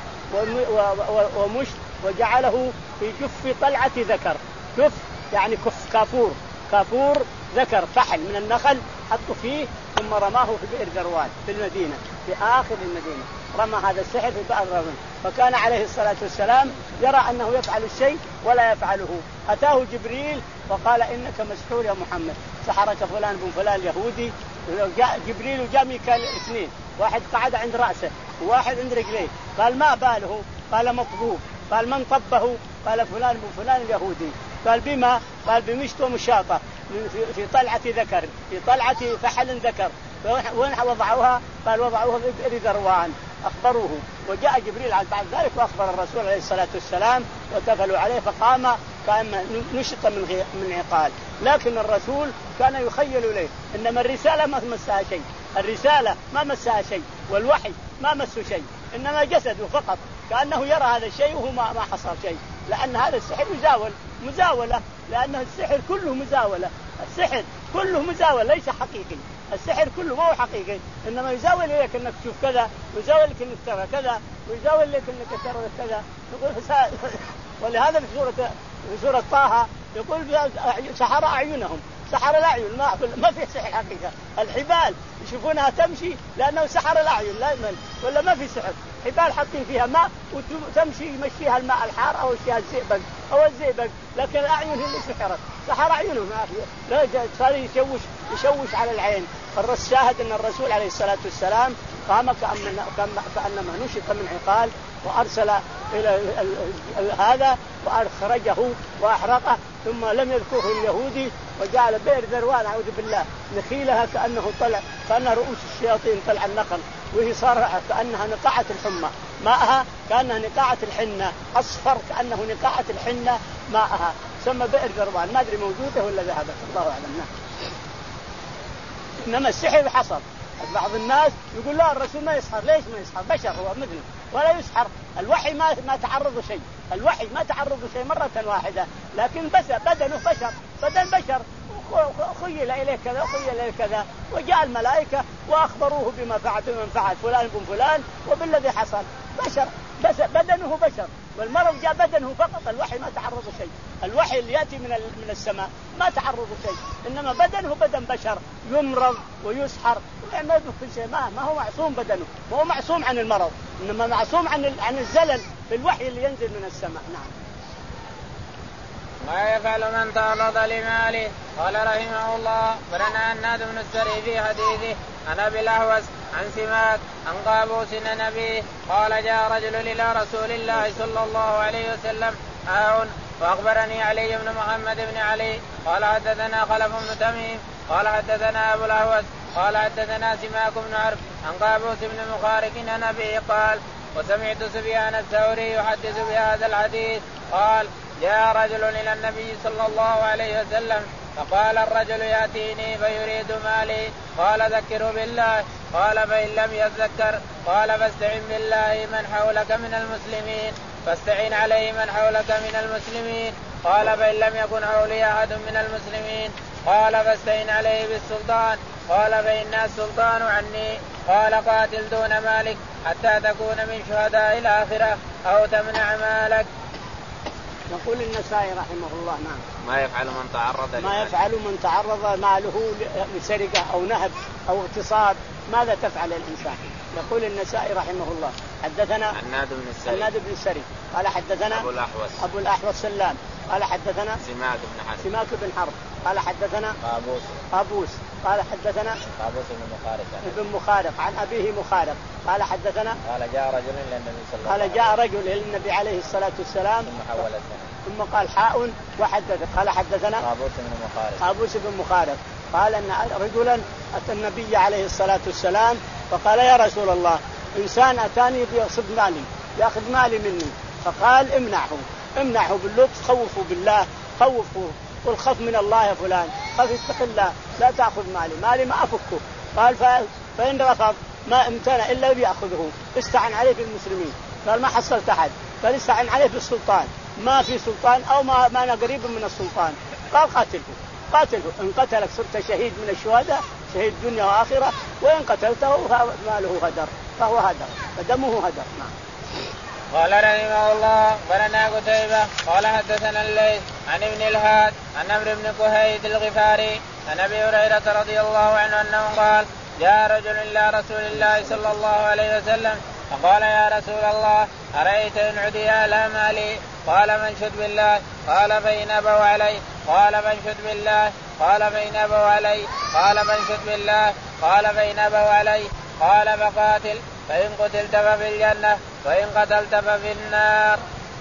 ومشط وجعله في جف طلعة ذكر. جف يعني كف كافور كافور ذكر فحل من النخل حطوا فيه ثم رماه في بئر ذروان في المدينة في آخر المدينة، رمى هذا السحر في بئر ذروان. فكان عليه الصلاة والسلام يرى أنه يفعل الشيء ولا يفعله. أتاه جبريل وقال إنك مسحور يا محمد، سحرك فلان بن فلان يهودي. جاء جبريل وجاء ميكائيل اثنين، واحد قعد عند رأسه وواحد عند رجليه. قال ما باله؟ قال مطبوب. قال من طبه؟ قال فلان بن فلان اليهودي. قال بما؟ قال بمشط ومشاطة في طلعة ذكر في طلعة فحل ذكر. وين وضعوها؟ قال وضعوها في بئر ذروان. أخبروه وجاء جبريل بعد ذلك وأخبر الرسول عليه الصلاة والسلام وتفلوا عليه فقام كان نشط من من عقال. لكن الرسول كان يخيل إليه إنما الرسالة ما مسها شيء، الرسالة ما مسها شيء والوحي ما مسه شيء، إنما جسده فقط كأنه يرى هذا الشيء وهو ما حصل شيء، لأن هذا السحر مزاول مزاولة لأن السحر كله مزاولة. السحر كله مزاولة ليس حقيقي، السحر كله ما هو حقيقي، إنما يزاول لك أنك تشوف كذا، ويزاول لك أنك ترى كذا، ويزاول لك أنك ترى كذا. ولهذا في سورة في سورة طه يقول سحر أعينهم، سحر الأعين ما ما في سحر حقيقة. الحبال يشوفونها تمشي لأنه سحر الأعين لا يمل، ولا ما في سحر. حبال حاطين فيها ماء وتمشي يمشيها الماء الحار أو يمشيها الزئبق أو الزئبق، لكن الأعين هي اللي سحرت. سحر أعينهم لا صار يشوش يشوش على العين. الشاهد أن الرسول عليه الصلاة والسلام قام كأنما نشط من عقال وأرسل إلى هذا وأخرجه وأحرقه، ثم لم يذكره اليهودي وجعل بئر ذروان أعوذ بالله نخيلها كأنه طلع كأنها رؤوس الشياطين طلع النخل، وهي صار كأنها نقاعة الحمى ماءها كأنها نقاعة الحنة أصفر كأنه نقاعة الحنة ماءها، سمى بئر ذروان. ما أدري موجودة ولا ذهبت الله أعلم. إنما السحر حصل. بعض الناس يقول لا الرسول ما يسحر. ليش ما يسحر؟ بشر هو مثله ولا يسحر. الوحي ما ما تعرض شيء، الوحي ما تعرض شيء مرة واحدة، لكن بس بدنه بشر بدن بشر خيل إليه كذا خيل إليه كذا، وجاء الملائكة وأخبروه بما فعل بمن فعل فلان بن فلان وبالذي حصل. بشر بس بدنه بشر، والمرض جاء بدنه فقط. الوحي ما تعرض شيء، الوحي اللي يأتي من من السماء ما تعرض شيء، إنما بدنه بدن بشر يمرض ويسحر ويعمل كل شيء. ما ما هو معصوم بدنه، ما هو معصوم عن المرض، إنما معصوم عن عن الزلل في الوحي اللي ينزل من السماء. نعم. ما يفعل من تعرض لماله. قال رحمه الله برنا هناد بن السري في حديثه عن أبي الأهوس عن سماك عن قابوس النبي قال جاء رجل إلى رسول الله صلى الله عليه وسلم آعن فأخبرني علي بن محمد بن علي قال حدثنا خلف بن تميم قال حدثنا أبو الأهوس قال حدثنا سماك بن عرف عن قابوس بن مخارق عن أبيه قال وسمعت سفيان الثوري يحدث بهذا الحديث قال جاء رجل إلى النبي صلى الله عليه وسلم فقال الرجل يأتيني فيريد مالي قال ذكره بالله قال فإن لم يذكر قال فاستعن بالله من حولك من المسلمين فاستعن عليه من حولك من المسلمين قال فإن لم يكن حولي أحد من المسلمين قال فاستعن عليه بالسلطان قال فإن السلطان عني قال قاتل دون مالك حتى تكون من شهداء الآخرة أو تمنع مالك. يقول النسائي رحمه الله نعم ما يفعل من تعرض ما يفعل من تعرض ماله لسرقة أو نهب أو اغتصاب ماذا تفعل الإنسان؟ يقول النسائي رحمه الله حدثنا عناد بن السري عناد بن السري قال حدثنا أبو الأحوص أبو الأحوص سلام قال حدثنا سماك بن حرب سماك بن حرب قال حدثنا قابوس قابوس قال حدثنا قابوس بن مخارق ابن مخارق عن أبيه مخارق قال حدثنا قال جاء رجل إلى النبي صلى الله عليه وسلم قال جاء رجل إلى النبي عليه الصلاة والسلام ثم حول السنة ثم قال حاء وحدث قال حدثنا قابوس بن مخارق قابوس بن مخارق قال أن رجلا أتى النبي عليه الصلاة والسلام فقال يا رسول الله إنسان أتاني بيغصب مالي يأخذ مالي مني فقال امنعه امنعه باللطف خوفوا بالله خوفوا قل خف من الله يا فلان خف اتق الله لا تأخذ مالي مالي ما أفكه قال فإن رفض ما امتنع إلا بيأخذه استعن عليه بالمسلمين قال ما حصلت أحد قال استعن عليه بالسلطان ما في سلطان أو ما, ما أنا قريب من السلطان قال قاتله قاتله إن قتلك صرت شهيد من الشهداء شهيد دنيا وآخرة وإن قتلته ماله هدر فهو هدر فدمه هدر. نعم. قال رحمه الله ولنا قتيبة قال حدثنا الليث عن ابن الهاد عن عمرو بن كهيد الغفاري عن أبي هريرة رضي الله عنه أنه قال جاء رجل إلى رسول الله صلى الله عليه وسلم فقال يا رسول الله أرأيت إن عدي على مالي قال من شد بالله قال فإن أبوا علي قال من شد بالله قال فإن أبوا علي قال من شد بالله قال فإن أبوا علي قال فقاتل فإن قتلت ففي الجنة وإن قتلت ففي النار.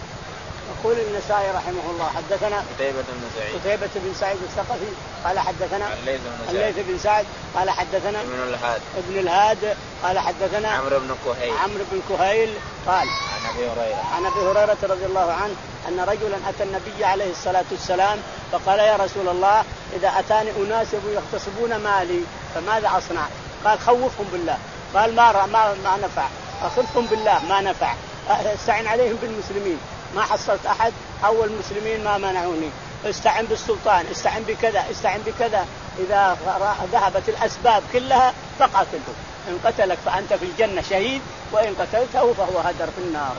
يقول النسائي رحمه الله حدثنا قتيبة بن سعيد قتيبة بن سعيد الثقفي قال حدثنا الليث بن سعد الليث بن سعد قال حدثنا ابن الهاد ابن الهاد قال حدثنا عمرو بن كهيل عمرو بن كهيل قال عن أبي هريرة عن أبي هريرة رضي الله عنه أن رجلا أتى النبي عليه الصلاة والسلام فقال يا رسول الله إذا أتاني أناس يغتصبون مالي فماذا أصنع؟ قال خوفهم بالله قال ما ما ما نفع أخذهم بالله ما نفع استعن عليهم بالمسلمين ما حصلت أحد أول المسلمين ما منعوني استعن بالسلطان استعن بكذا استعن بكذا إذا ذهبت الأسباب كلها فقاتله إن قتلك فأنت في الجنة شهيد وإن قتلته فهو هدر في النار.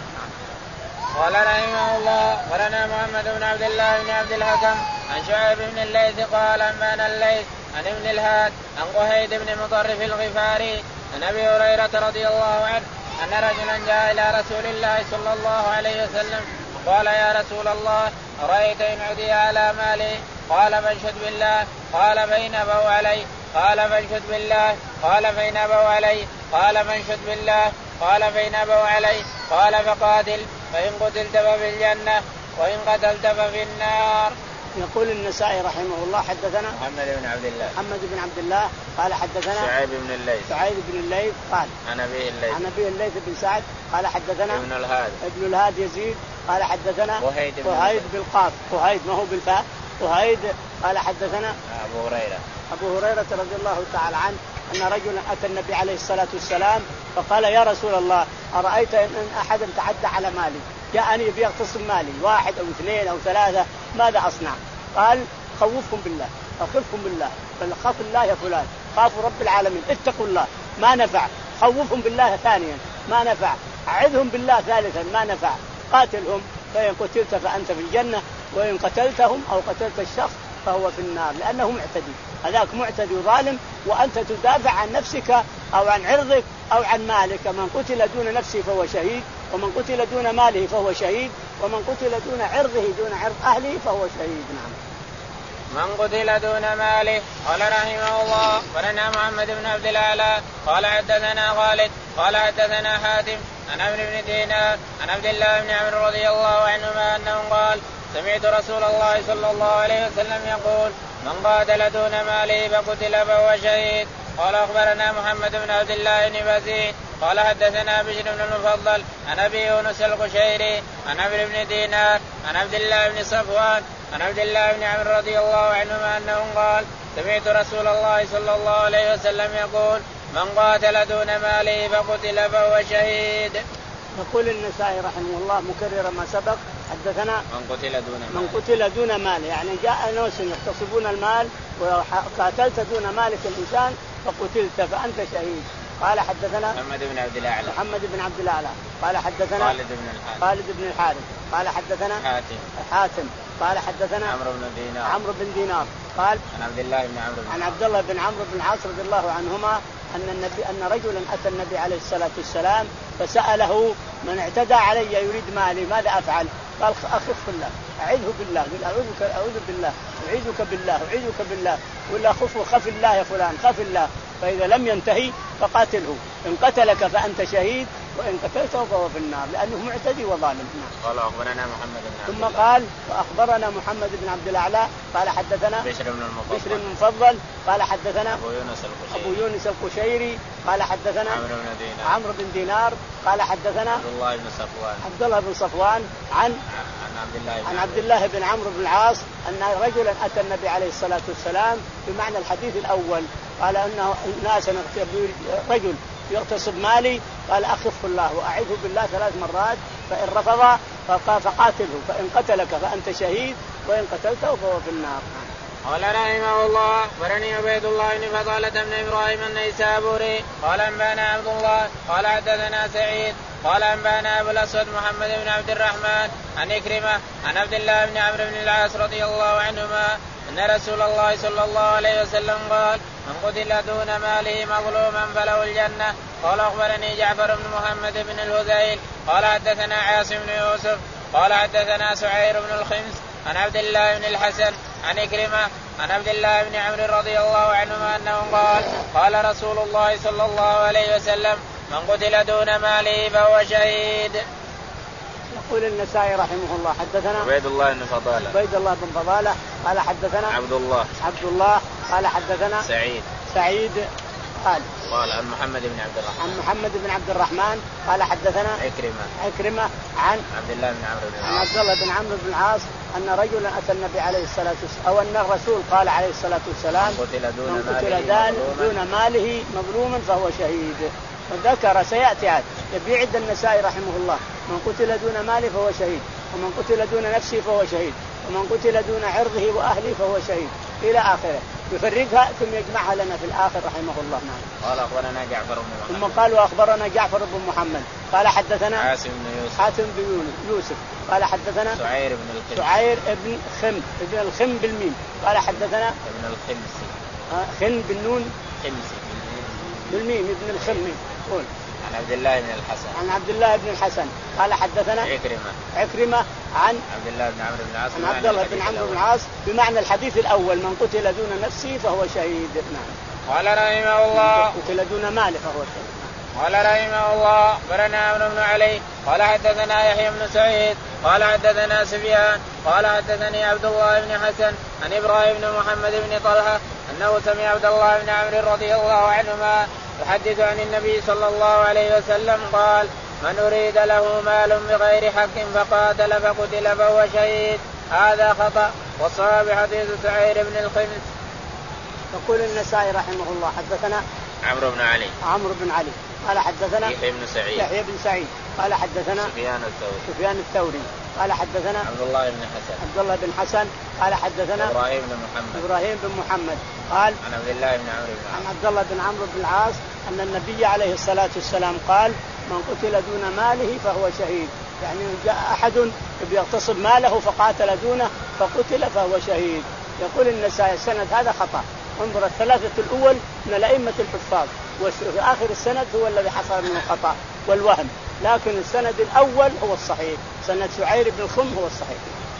قال رحمه الله ولنا محمد بن عبد الله بن عبد الحكم عن شعيب بن الليث قال أنبانا الليث عن ابن الهاد عن قهيد بن مطرف الغفاري عن أبي هريرة رضي الله عنه أن رجلا جاء إلى رسول الله صلى الله عليه وسلم قال يا رسول الله أرأيت إن عدي على مالي قال فانشد بالله قال فإن أبوا علي قال فانشد بالله قال فإن أبوا علي قال فانشد بالله قال فإن أبوا علي قال فقاتل فإن قتلت ففي الجنة وإن قتلت ففي النار. يقول النسائي رحمه الله حدثنا محمد بن عبد الله محمد بن عبد الله قال حدثنا شعيب بن الليث شعيب بن الليث قال عن أبي الليث عن أبي الليث بن سعد قال حدثنا ابن الهاد ابن الهاد يزيد قال حدثنا قهيد قهيد بالقاف قهيد ما هو بالفاء قهيد قال حدثنا أبو هريرة أبو هريرة رضي الله تعالى عنه أن رجلا أتى النبي عليه الصلاة والسلام فقال يا رسول الله أرأيت إن أحدا تعدى على مالي جاءني بيغتصب مالي واحد أو اثنين أو ثلاثة ماذا أصنع؟ قال خوفهم بالله أخفهم بالله فخاف الله يا فلان خافوا رب العالمين اتقوا الله ما نفع خوفهم بالله ثانيا ما نفع أعذهم بالله ثالثا ما نفع قاتلهم فإن قتلت فأنت في الجنة وإن قتلتهم أو قتلت الشخص فهو في النار لأنه معتدي هذاك معتدي ظالم وأنت تدافع عن نفسك أو عن عرضك أو عن مالك من قتل دون نفسه فهو شهيد ومن قتل دون ماله فهو شهيد ومن قتل دون عرضه دون عرض أهله فهو شهيد. نعم. من قتل دون ماله. قال رحمه الله ولنا محمد بن عبد الأعلى قال حدثنا خالد قال حدثنا حاتم عن عمرو بن دينار عن عبد الله بن عمرو رضي الله عنهما أنه قال سمعت رسول الله صلى الله عليه وسلم يقول من قاتل دون ماله فقتل فهو شهيد. قال أخبرنا محمد بن عبد الله بن بزيد قال حدثنا بشر بن المفضل عن أبي يونس القشيري عن عمرو بن دينار عن عبد الله بن صفوان عن عبد الله بن عمرو رضي الله عنهما أنه قال سمعت رسول الله صلى الله عليه وسلم يقول من قاتل دون ماله فقتل فهو شهيد. يقول النسائي رحمه الله مكرر ما سبق حدثنا من قتل دون ماله من قتل دون ماله يعني جاء ناس يغتصبون المال وقاتلت دون مالك الإنسان فقتلت فأنت شهيد. قال حدثنا محمد بن عبد الأعلى محمد بن عبد الأعلى قال حدثنا خالد بن الحارث خالد بن الحارث قال حدثنا حاتم حاتم قال حدثنا عمرو بن دينار عمرو بن دينار قال عن عبد الله بن عمرو عن عبد الله بن عمرو بن العاص رضي الله عنهما أن النبي أن رجلا أتى النبي عليه الصلاة والسلام فسأله من اعتدى علي يريد مالي ماذا أفعل؟ قال أخف الله أعوذ بالله قل أعوذك أعوذ بالله أعيذك بالله أعيذك بالله ولا خف خف الله يا فلان خف الله فإذا لم ينتهي فقاتله إن قتلك فأنت شهيد وإن قتلته فهو في النار لأنه معتدي وظالم. قال أخبرنا محمد بن ثم قال وأخبرنا محمد بن عبد الأعلى قال حدثنا بشر بن المفضل بشر المفضل قال حدثنا أبو يونس القشيري أبو يونس القشيري قال حدثنا عمرو بن دينار عمرو بن دينار قال حدثنا عبد الله بن صفوان عبد الله بن صفوان عن عن عبد الله بن عن عبد الله بن عمرو بن العاص أن رجلا أتى النبي عليه الصلاة والسلام بمعنى الحديث الأول قال أنه ناس رجل يغتصب مالي قال أخف الله وأعوذ بالله ثلاث مرات فإن رفض فقاتله فإن قتلك فأنت شهيد وإن قتلته فهو في النار. قال رحمه الله أخبرني عبيد الله بن فضالة بن إبراهيم النيسابوري قال أنبانا عبد الله قال حدثنا سعيد قال أنبانا أبو الأسود محمد بن عبد الرحمن عن إكرمة عن عبد الله بن عمرو بن العاص رضي الله عنهما أن رسول الله صلى الله عليه وسلم قال من قتل دون ماله مظلوما فله الجنة. قال أخبرني جعفر بن محمد بن الهذيل قال حدثنا عاصم بن يوسف قال حدثنا سعير بن الخمس عن عبد الله بن الحسن عن إكرمة عن عبد الله بن عمرو رضي الله عنهما أنه قال قال رسول الله صلى الله عليه وسلم من قتل دون ماله فهو شهيد. يقول النسائي رحمه الله حدثنا عبيد الله بن فضالة عبيد الله بن فضالة قال حدثنا عبد الله عبد الله قال حدثنا سعيد سعيد قال قال عن محمد بن عبد الرحمن عن محمد بن عبد الرحمن قال حدثنا عكرمة عكرمة عن عبد الله بن عمرو بن العاص عن عبد الله بن عمرو بن العاص أن رجلا أتى النبي عليه الصلاة والسلام أو أن الرسول قال عليه الصلاة والسلام من قتل دون من ماله قتل دون ماله مظلوما فهو شهيد. وذكر سيأتي هذا يبيعد النسائي رحمه الله من قتل دون ماله فهو شهيد ومن قتل دون نفسه فهو شهيد ومن قتل دون عرضه وأهله فهو شهيد إلى آخره يفرقها ثم يجمعها لنا في الآخر رحمه الله. نعم. قال أخبرنا جعفر بن محمد ثم قال وأخبرنا جعفر بن محمد قال حدثنا عاصم بن يوسف حاتم بن يوسف قال حدثنا سعير بن الخمس سعير بن خم ابن الخم بالميم قال حدثنا ابن الخمسي خن بالنون خمسي بالميم ابن الخم قول عن عبد الله بن الحسن عن عبد الله بن الحسن قال حدثنا عكرمة عكرمة عن عبد الله بن عمرو بن العاص عن عبد الله بن عمرو بن العاص بمعنى الحديث الأول من قتل دون نفسه فهو شهيد. نعم. قال رحمه الله قتل دون ماله فهو شهيد. قال رحمه الله أخبرنا عمرو بن علي قال حدثنا يحيى بن سعيد قال حدثنا سفيان قال حدثني عبد الله بن حسن عن إبراهيم بن محمد بن طلحة أنه سمع عبد الله بن عمرو رضي الله عنهما يحدث عن النبي صلى الله عليه وسلم قال من أريد له مال بغير حق فقاتل فقتل فهو شهيد. هذا خطأ والصواب حديث سعير بن الخمس. يقول النسائي رحمه الله حدثنا عمرو بن علي عمرو بن علي قال حدثنا يحيى بن سعيد يحيى بن سعيد قال حدثنا سفيان الثوري سفيان الثوري قال حدثنا عبد الله بن حسن عبد الله بن حسن قال حدثنا إبراهيم بن محمد إبراهيم بن محمد قال عن عبد الله بن عمرو بن عن عبد الله بن عمرو بن العاص أن النبي عليه الصلاة والسلام قال من قتل دون ماله فهو شهيد يعني جاء أحد يغتصب ماله فقاتل دونه فقتل فهو شهيد. يقول النسائي السند هذا خطأ. انظر الثلاثة الأول من الأئمة الحفاظ وفي آخر السند هو الذي حصل من الخطأ والوهم لكن السند الأول هو الصحيح سند سعير بن الخم هو الصحيح.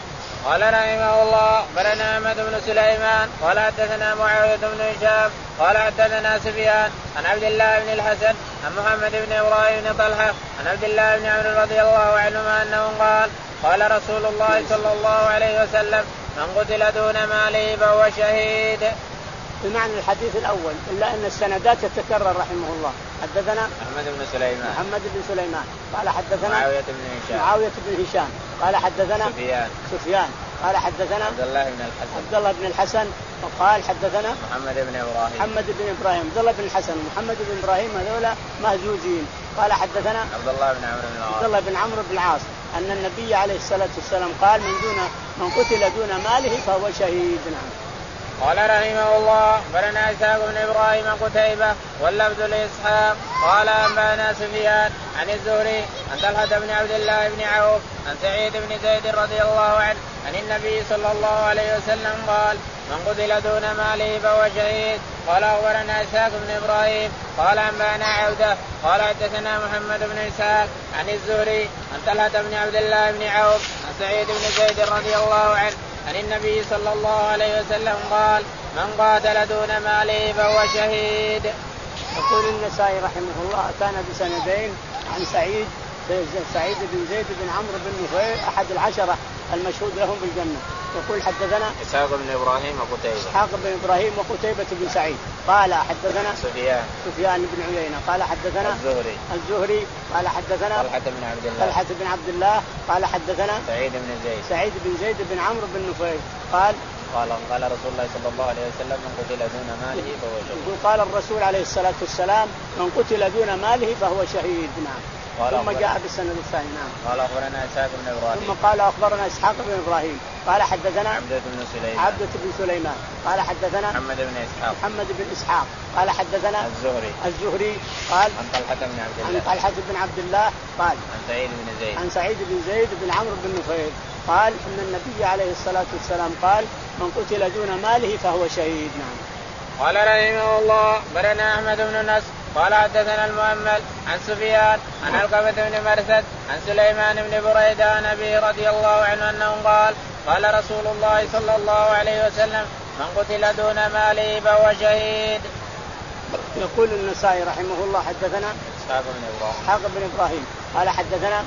قال رحمه الله أخبرنا أحمد بن سليمان قال حدثنا معاوية بن هشام قال حدثنا سفيان عن عبد الله بن الحسن عن محمد بن إبراهيم بن طلحة عن عبد الله بن عمرو رضي الله عنهما أنه قال قال رسول الله صلى الله عليه وسلم من قتل دون ماله فهو شهيد. بمعنى الحديث الأول إلا أن السندات تتكرر رحمه الله. حدثنا أحمد بن سليمان محمد بن سليمان قال حدثنا معاوية بن هشام معاوية بن هشام قال حدثنا سفيان سفيان قال حدثنا عبد الله بن الحسن عبد الله بن الحسن وقال حدثنا محمد بن إبراهيم محمد بن إبراهيم عبد الله بن الحسن ومحمد بن إبراهيم هذولا مهزوزين. قال حدثنا عبد الله بن عمرو بن العاص عبد الله بن عمرو بن العاص أن النبي عليه الصلاة والسلام قال من دون من قتل دون ماله فهو شهيد. نعم. قال رحمه الله أخبرنا إسحاق بن إبراهيم قتيبة واللفظ لإسحاق قال أنبأنا سفيان عن الزهري عن طلحة بن عبد الله بن عوف عن سعيد بن زيد رضي الله عنه عن النبي صلى الله عليه وسلم قال من قتل دون ماله فهو شهيد. قال أخبرنا إسحاق بن إبراهيم قال أنبأنا عودة قال حدثنا محمد بن إسحاق عن الزهري عن طلحة بن عبد الله بن عوف عن سعيد بن زيد رضي الله عنه عن النبي صلى الله عليه وسلم قال من قاتل دون ماله فهو شهيد. يقول النسائي رحمه الله أتانا بسندين عن سعيد سعيد بن زيد بن عمرو بن نفيل أحد العشرة المشهود لهم بالجنة. يقول حدثنا إسحاق بن إبراهيم وقتيبة إسحاق بن إبراهيم وقتيبة بن سعيد قال حدثنا سفيان سفيان بن عيينة قال حدثنا الزهري الزهري قال حدثنا طلحة بن عبد الله طلحة بن عبد الله قال حدثنا سعيد بن زيد سعيد بن زيد بن عمرو بن نفيل قال قال قال رسول الله صلى الله عليه وسلم من قتل دون ماله فهو شهيد. يقول قال الرسول عليه الصلاة والسلام من قتل دون ماله فهو شهيد. نعم. ثم جاء بالسند الثاني. نعم. قال أخبرنا إسحاق بن إبراهيم ثم قال أخبرنا إسحاق بن إبراهيم قال حدثنا عبدة بن سليمان عبدة بن سليمان قال حدثنا محمد بن إسحاق محمد بن إسحاق قال حدثنا الزهري الزهري قال عن طلحة بن عبد الله عن طلحة بن عبد الله قال عن سعيد بن زيد عن سعيد بن زيد بن عمرو بن نفيل قال إن النبي عليه الصلاة والسلام قال من قتل دون ماله فهو شهيد. نعم. قال رحمه الله أخبرنا أحمد بن نصر قال حدثنا المؤمل عن سفيان عن علقمة بن مرثد عن سليمان بن بريدة عن أبيه رضي الله عنه أنه قال قال رسول الله صلى الله عليه وسلم من قتل دون ماله فهو شهيد. يقول النسائي رحمه الله حدثنا إسحاق بن إبراهيم إسحاق بن إبراهيم قال حدثنا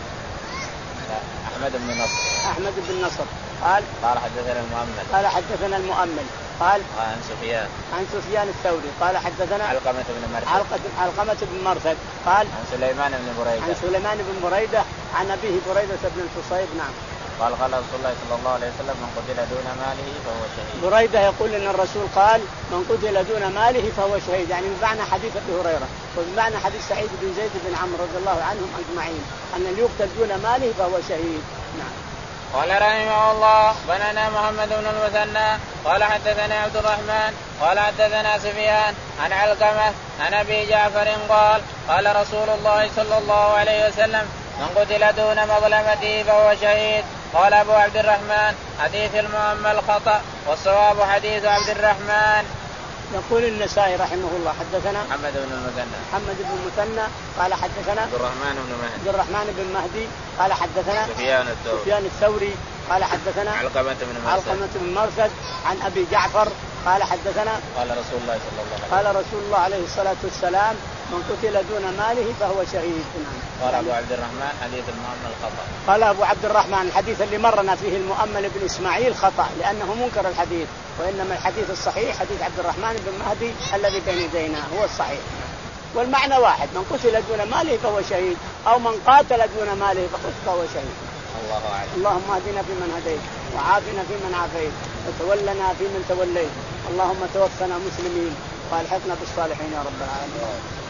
أحمد بن نصر أحمد بن نصر قال قال حدثنا المؤمل قال حدثنا المؤمل قال عن سفيان عن سفيان الثوري قال حدثنا علقمة بن مرثد علقمة, علقمة بن مرثد قال عن سليمان بن بريدة عن سليمان بن بريدة عن أبيه بريدة بن الحصيب. نعم. قال قال رسول الله صلى الله عليه وسلم من قتل دون ماله فهو شهيد. بريدة يقول إن الرسول قال من قتل دون ماله فهو شهيد يعني بمعنى حديث أبي هريرة وبمعنى حديث سعيد بن زيد بن عمرو رضي الله عنهم أجمعين أن اللي يقتل دون ماله فهو شهيد. نعم. قال رحمه الله بننا محمد بن المثنى قال حدثنا عبد الرحمن قال حدثنا سفيان عن علقمة عن أبي جعفر قال قال رسول الله صلى الله عليه وسلم من قتل دون مظلمته فهو شهيد. قال أبو عبد الرحمن حديث المؤمل خطأ والصواب حديث عبد الرحمن. يقول النسائي رحمه الله حدثنا محمد بن المثنى محمد بن المثنى قال حدثنا عبد الرحمن بن مهدي عبد الرحمن بن مهدي قال حدثنا سفيان الثوري سفيان الثوري قال حدثنا علقمة بن مرثد علقمة بن مرثد عن أبي جعفر قال حدثنا قال رسول الله صلى الله عليه وسلم قال رسول الله عليه الصلاة والسلام من قتل دون ماله فهو شهيد. قال أبو عبد الرحمن حديث المؤمل خطأ. قال أبو عبد الرحمن الحديث اللي مرنا فيه المؤمل بن إسماعيل خطأ لأنه منكر الحديث وإنما الحديث الصحيح حديث عبد الرحمن بن مهدي الذي بين يدينا هو الصحيح والمعنى واحد من قتل دون ماله فهو شهيد أو من قاتل دون ماله فهو شهيد. الله أعلم. اللهم اهدنا فيمن هديت وعافنا فيمن عافيت وتولنا فيمن توليت اللهم توفنا مسلمين والحقنا بالصالحين يا رب العالمين.